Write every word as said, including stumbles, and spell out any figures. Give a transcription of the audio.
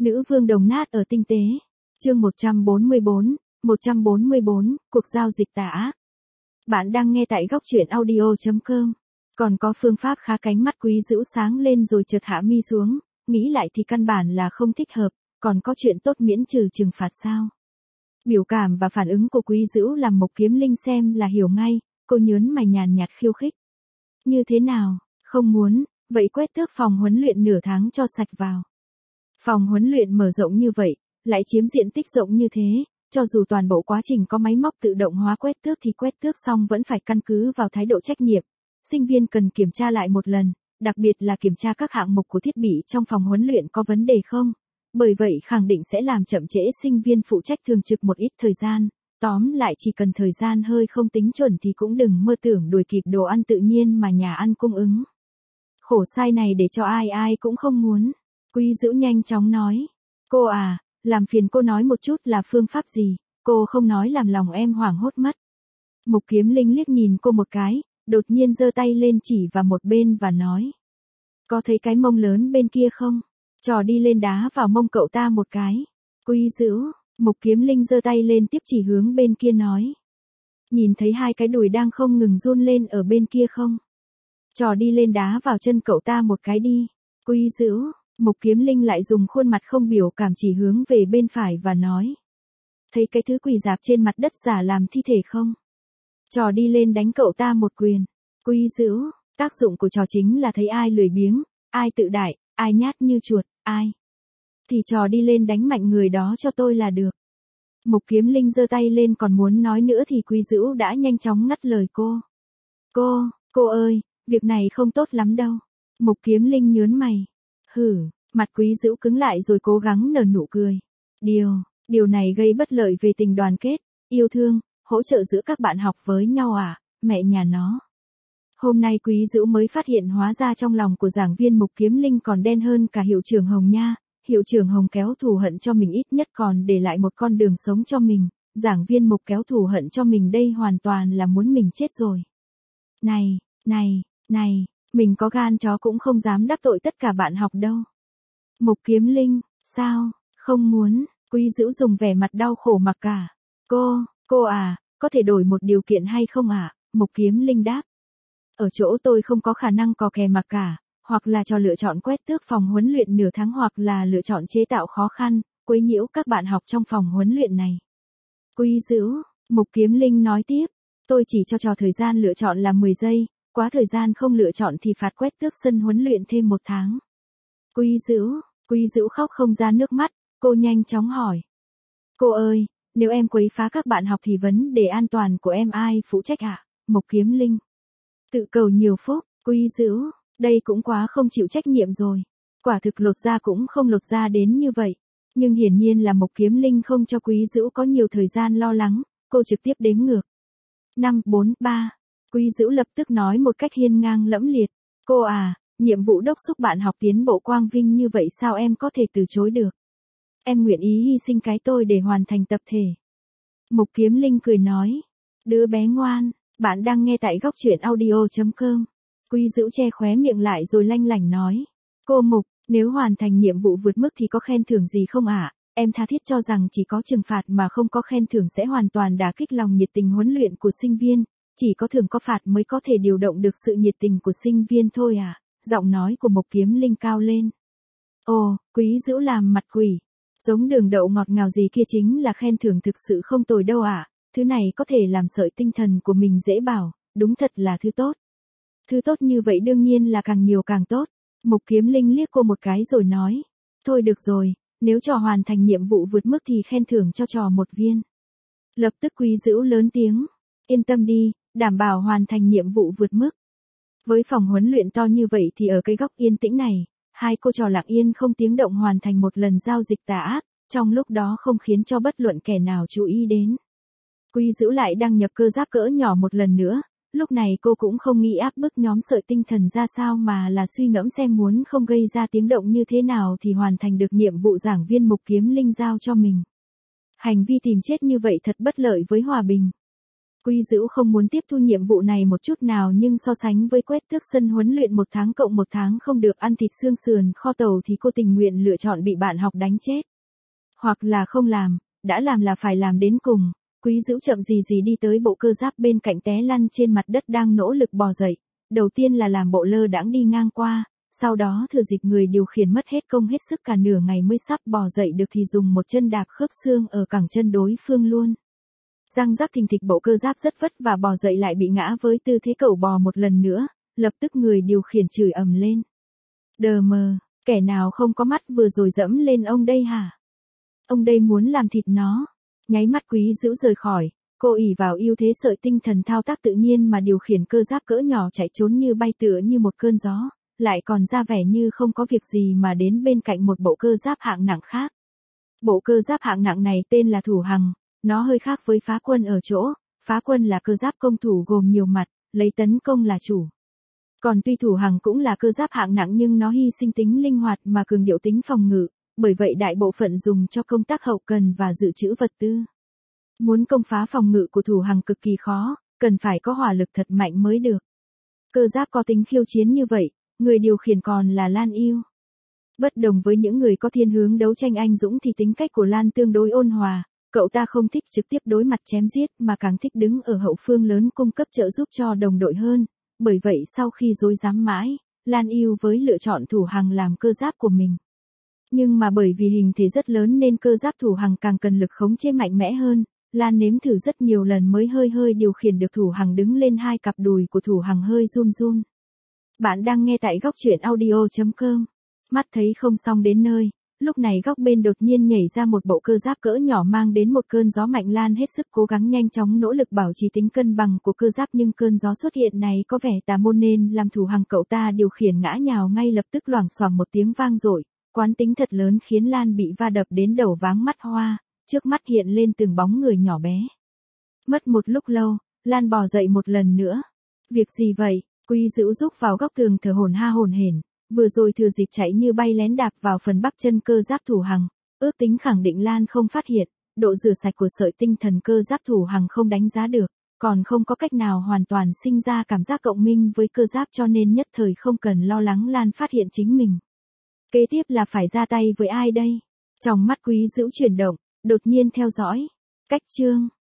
Nữ vương đồng nát ở tinh tế. Chương một trăm bốn mươi bốn, một trăm bốn mươi bốn, cuộc giao dịch tà ác. Bạn đang nghe tại góc truyện audio chấm com. Còn có phương pháp khá cánh mắt Quý Dữu sáng lên rồi chợt hạ mi xuống, nghĩ lại thì căn bản là không thích hợp, còn có chuyện tốt miễn trừ trừng phạt sao? Biểu cảm và phản ứng của Quý Dữu làm Mộc Kiếm Linh xem là hiểu ngay, cô nhớn mày nhàn nhạt khiêu khích. Như thế nào, không muốn, vậy quét tước phòng huấn luyện nửa tháng cho sạch vào. Phòng huấn luyện mở rộng như vậy, lại chiếm diện tích rộng như thế, cho dù toàn bộ quá trình có máy móc tự động hóa quét tước thì quét tước xong vẫn phải căn cứ vào thái độ trách nhiệm. Sinh viên cần kiểm tra lại một lần, đặc biệt là kiểm tra các hạng mục của thiết bị trong phòng huấn luyện có vấn đề không. Bởi vậy khẳng định sẽ làm chậm trễ sinh viên phụ trách thường trực một ít thời gian. Tóm lại chỉ cần thời gian hơi không tính chuẩn thì cũng đừng mơ tưởng đuổi kịp đồ ăn tự nhiên mà nhà ăn cung ứng. Khổ sai này để cho ai ai cũng không muốn. Quý Dữu nhanh chóng nói. Cô à, làm phiền cô nói một chút là phương pháp gì, cô không nói làm lòng em hoảng hốt mất. Mộc Kiếm Linh liếc nhìn cô một cái, đột nhiên giơ tay lên chỉ vào một bên và nói. Có thấy cái mông lớn bên kia không? Trò đi lên đá vào mông cậu ta một cái. Quý Dữu, Mộc Kiếm Linh giơ tay lên tiếp chỉ hướng bên kia nói. Nhìn thấy hai cái đùi đang không ngừng run lên ở bên kia không? Trò đi lên đá vào chân cậu ta một cái đi. Quý Dữu, Mộc Kiếm Linh lại dùng khuôn mặt không biểu cảm chỉ hướng về bên phải và nói. Thấy cái thứ quỳ dạp trên mặt đất giả làm thi thể không? Trò đi lên đánh cậu ta một quyền. Quý Dữu, tác dụng của trò chính là thấy ai lười biếng, ai tự đại, ai nhát như chuột, ai. Thì trò đi lên đánh mạnh người đó cho tôi là được. Mộc Kiếm Linh giơ tay lên còn muốn nói nữa thì Quý Dữu đã nhanh chóng ngắt lời cô. Cô, cô ơi, việc này không tốt lắm đâu. Mộc Kiếm Linh nhớn mày. Hử, mặt Quý Dữu cứng lại rồi cố gắng nở nụ cười. Điều, điều này gây bất lợi về tình đoàn kết, yêu thương, hỗ trợ giữa các bạn học với nhau à, mẹ nhà nó. Hôm nay Quý Dữu mới phát hiện hóa ra trong lòng của giảng viên Mộc Kiếm Linh còn đen hơn cả hiệu trưởng Hồng nha. Hiệu trưởng Hồng kéo thù hận cho mình ít nhất còn để lại một con đường sống cho mình. Giảng viên Mộc kéo thù hận cho mình đây hoàn toàn là muốn mình chết rồi. Này, này, này, mình có gan chó cũng không dám đắc tội tất cả bạn học đâu. Mộc Kiếm Linh, sao, không muốn, Quý Dữu dùng vẻ mặt đau khổ mặc cả. Cô, cô à, có thể đổi một điều kiện hay không ạ? À? Mộc Kiếm Linh đáp. Ở chỗ tôi không có khả năng cò kè mặc cả, hoặc là cho lựa chọn quét tước phòng huấn luyện nửa tháng hoặc là lựa chọn chế tạo khó khăn, quấy nhiễu các bạn học trong phòng huấn luyện này. Quý Dữu, Mộc Kiếm Linh nói tiếp, tôi chỉ cho trò thời gian lựa chọn là mười giây, quá thời gian không lựa chọn thì phạt quét tước sân huấn luyện thêm một tháng. Quý Dữu, Quý Dữu khóc không ra nước mắt, cô nhanh chóng hỏi. Cô ơi, nếu em quấy phá các bạn học thì vấn đề an toàn của em ai phụ trách ạ? À? Mộc Kiếm Linh. Tự cầu nhiều phúc, Quý Dữu, đây cũng quá không chịu trách nhiệm rồi. Quả thực lột da cũng không lột da đến như vậy. Nhưng hiển nhiên là Mộc Kiếm Linh không cho Quý Dữu có nhiều thời gian lo lắng, cô trực tiếp đếm ngược. năm, bốn, ba. Quý Dữu lập tức nói một cách hiên ngang lẫm liệt. Cô à, nhiệm vụ đốc thúc bạn học tiến bộ quang vinh như vậy sao em có thể từ chối được? Em nguyện ý hy sinh cái tôi để hoàn thành tập thể. Mộc Kiếm Linh cười nói. Đứa bé ngoan, bạn đang nghe tại góc truyện audio chấm com. Quý Dữu che khóe miệng lại rồi lanh lảnh nói. Cô Mộc, nếu hoàn thành nhiệm vụ vượt mức thì có khen thưởng gì không ạ? À? Em tha thiết cho rằng chỉ có trừng phạt mà không có khen thưởng sẽ hoàn toàn đả kích lòng nhiệt tình huấn luyện của sinh viên. Chỉ có thưởng có phạt mới có thể điều động được sự nhiệt tình của sinh viên thôi à? Giọng nói của Mộc Kiếm Linh cao lên. Ồ, Quý Dữu làm mặt quỷ. Giống đường đậu ngọt ngào gì kia chính là khen thưởng thực sự không tồi đâu ạ. À? Thứ này có thể làm sợi tinh thần của mình dễ bảo, đúng thật là thứ tốt. Thứ tốt như vậy đương nhiên là càng nhiều càng tốt. Mộc Kiếm Linh liếc cô một cái rồi nói. Thôi được rồi, nếu trò hoàn thành nhiệm vụ vượt mức thì khen thưởng cho trò một viên. Lập tức Quý Dữu lớn tiếng. Yên tâm đi, đảm bảo hoàn thành nhiệm vụ vượt mức. Với phòng huấn luyện to như vậy thì ở cái góc yên tĩnh này, hai cô trò lặng yên không tiếng động hoàn thành một lần giao dịch tà ác, trong lúc đó không khiến cho bất luận kẻ nào chú ý đến. Quý Dữu lại đăng nhập cơ giáp cỡ nhỏ một lần nữa, lúc này cô cũng không nghĩ áp bức nhóm sợi tinh thần ra sao mà là suy ngẫm xem muốn không gây ra tiếng động như thế nào thì hoàn thành được nhiệm vụ giảng viên Mộc Kiếm Linh giao cho mình. Hành vi tìm chết như vậy thật bất lợi với hòa bình. Quý Dữu không muốn tiếp thu nhiệm vụ này một chút nào, nhưng so sánh với quét tước sân huấn luyện một tháng cộng một tháng không được ăn thịt xương sườn kho tàu thì cô tình nguyện lựa chọn bị bạn học đánh chết. Hoặc là không làm, đã làm là phải làm đến cùng. Quý Dữu chậm gì gì đi tới bộ cơ giáp bên cạnh té lăn trên mặt đất đang nỗ lực bò dậy. Đầu tiên là làm bộ lơ đãng đi ngang qua, sau đó thừa dịp người điều khiển mất hết công hết sức cả nửa ngày mới sắp bò dậy được thì dùng một chân đạp khớp xương ở cẳng chân đối phương luôn. Răng rắc thình thịch, bộ cơ giáp rất vất vả bò dậy lại bị ngã với tư thế cẩu bò một lần nữa, lập tức người điều khiển chửi ầm lên. Đờ mờ, kẻ nào không có mắt vừa rồi dẫm lên ông đây hả? Ông đây muốn làm thịt nó. Nháy mắt Quý Dữu rời khỏi, cô ỷ vào ưu thế sợi tinh thần thao tác tự nhiên mà điều khiển cơ giáp cỡ nhỏ chạy trốn như bay tựa như một cơn gió, lại còn ra vẻ như không có việc gì mà đến bên cạnh một bộ cơ giáp hạng nặng khác. Bộ cơ giáp hạng nặng này tên là Thủ Hằng, nó hơi khác với Phá Quân ở chỗ, Phá Quân là cơ giáp công thủ gồm nhiều mặt, lấy tấn công là chủ. Còn tuy Thủ Hằng cũng là cơ giáp hạng nặng nhưng nó hy sinh tính linh hoạt mà cường điệu tính phòng ngự, bởi vậy đại bộ phận dùng cho công tác hậu cần và dự trữ vật tư. Muốn công phá phòng ngự của Thủ Hằng cực kỳ khó, cần phải có hỏa lực thật mạnh mới được. Cơ giáp có tính khiêu chiến như vậy, người điều khiển còn là Lan Yêu. Bất đồng với những người có thiên hướng đấu tranh anh dũng thì tính cách của Lan tương đối ôn hòa, cậu ta không thích trực tiếp đối mặt chém giết mà càng thích đứng ở hậu phương lớn cung cấp trợ giúp cho đồng đội hơn, bởi vậy sau khi rối rắm mãi, Lan Yêu với lựa chọn Thủ Hằng làm cơ giáp của mình. Nhưng mà bởi vì hình thể rất lớn nên cơ giáp Thủ Hằng càng cần lực khống chế mạnh mẽ hơn, Lan nếm thử rất nhiều lần mới hơi hơi điều khiển được Thủ Hằng đứng lên, hai cặp đùi của Thủ Hằng hơi run run. Bạn đang nghe tại góc truyện audio chấm com. Mắt thấy không xong đến nơi, lúc này góc bên đột nhiên nhảy ra một bộ cơ giáp cỡ nhỏ mang đến một cơn gió mạnh. Lan hết sức cố gắng nhanh chóng nỗ lực bảo trì tính cân bằng của cơ giáp, nhưng cơn gió xuất hiện này có vẻ tà môn nên làm Thủ Hằng cậu ta điều khiển ngã nhào ngay lập tức, loảng xoảng một tiếng vang dội, quán tính thật lớn khiến Lan bị va đập đến đầu váng mắt hoa, trước mắt hiện lên từng bóng người nhỏ bé. Mất một lúc lâu, Lan bò dậy một lần nữa. Việc gì vậy? Quý Dữu rúc vào góc tường thở hổn ha hổn hển, vừa rồi thừa dịp chạy như bay lén đạp vào phần bắp chân cơ giáp Thủ Hằng, ước tính khẳng định Lan không phát hiện, độ rửa sạch của sợi tinh thần cơ giáp Thủ Hằng không đánh giá được, còn không có cách nào hoàn toàn sinh ra cảm giác cộng minh với cơ giáp cho nên nhất thời không cần lo lắng Lan phát hiện chính mình. Kế tiếp là phải ra tay với ai đây? Trong mắt Quý Dữu chuyển động, đột nhiên theo dõi. Cách chương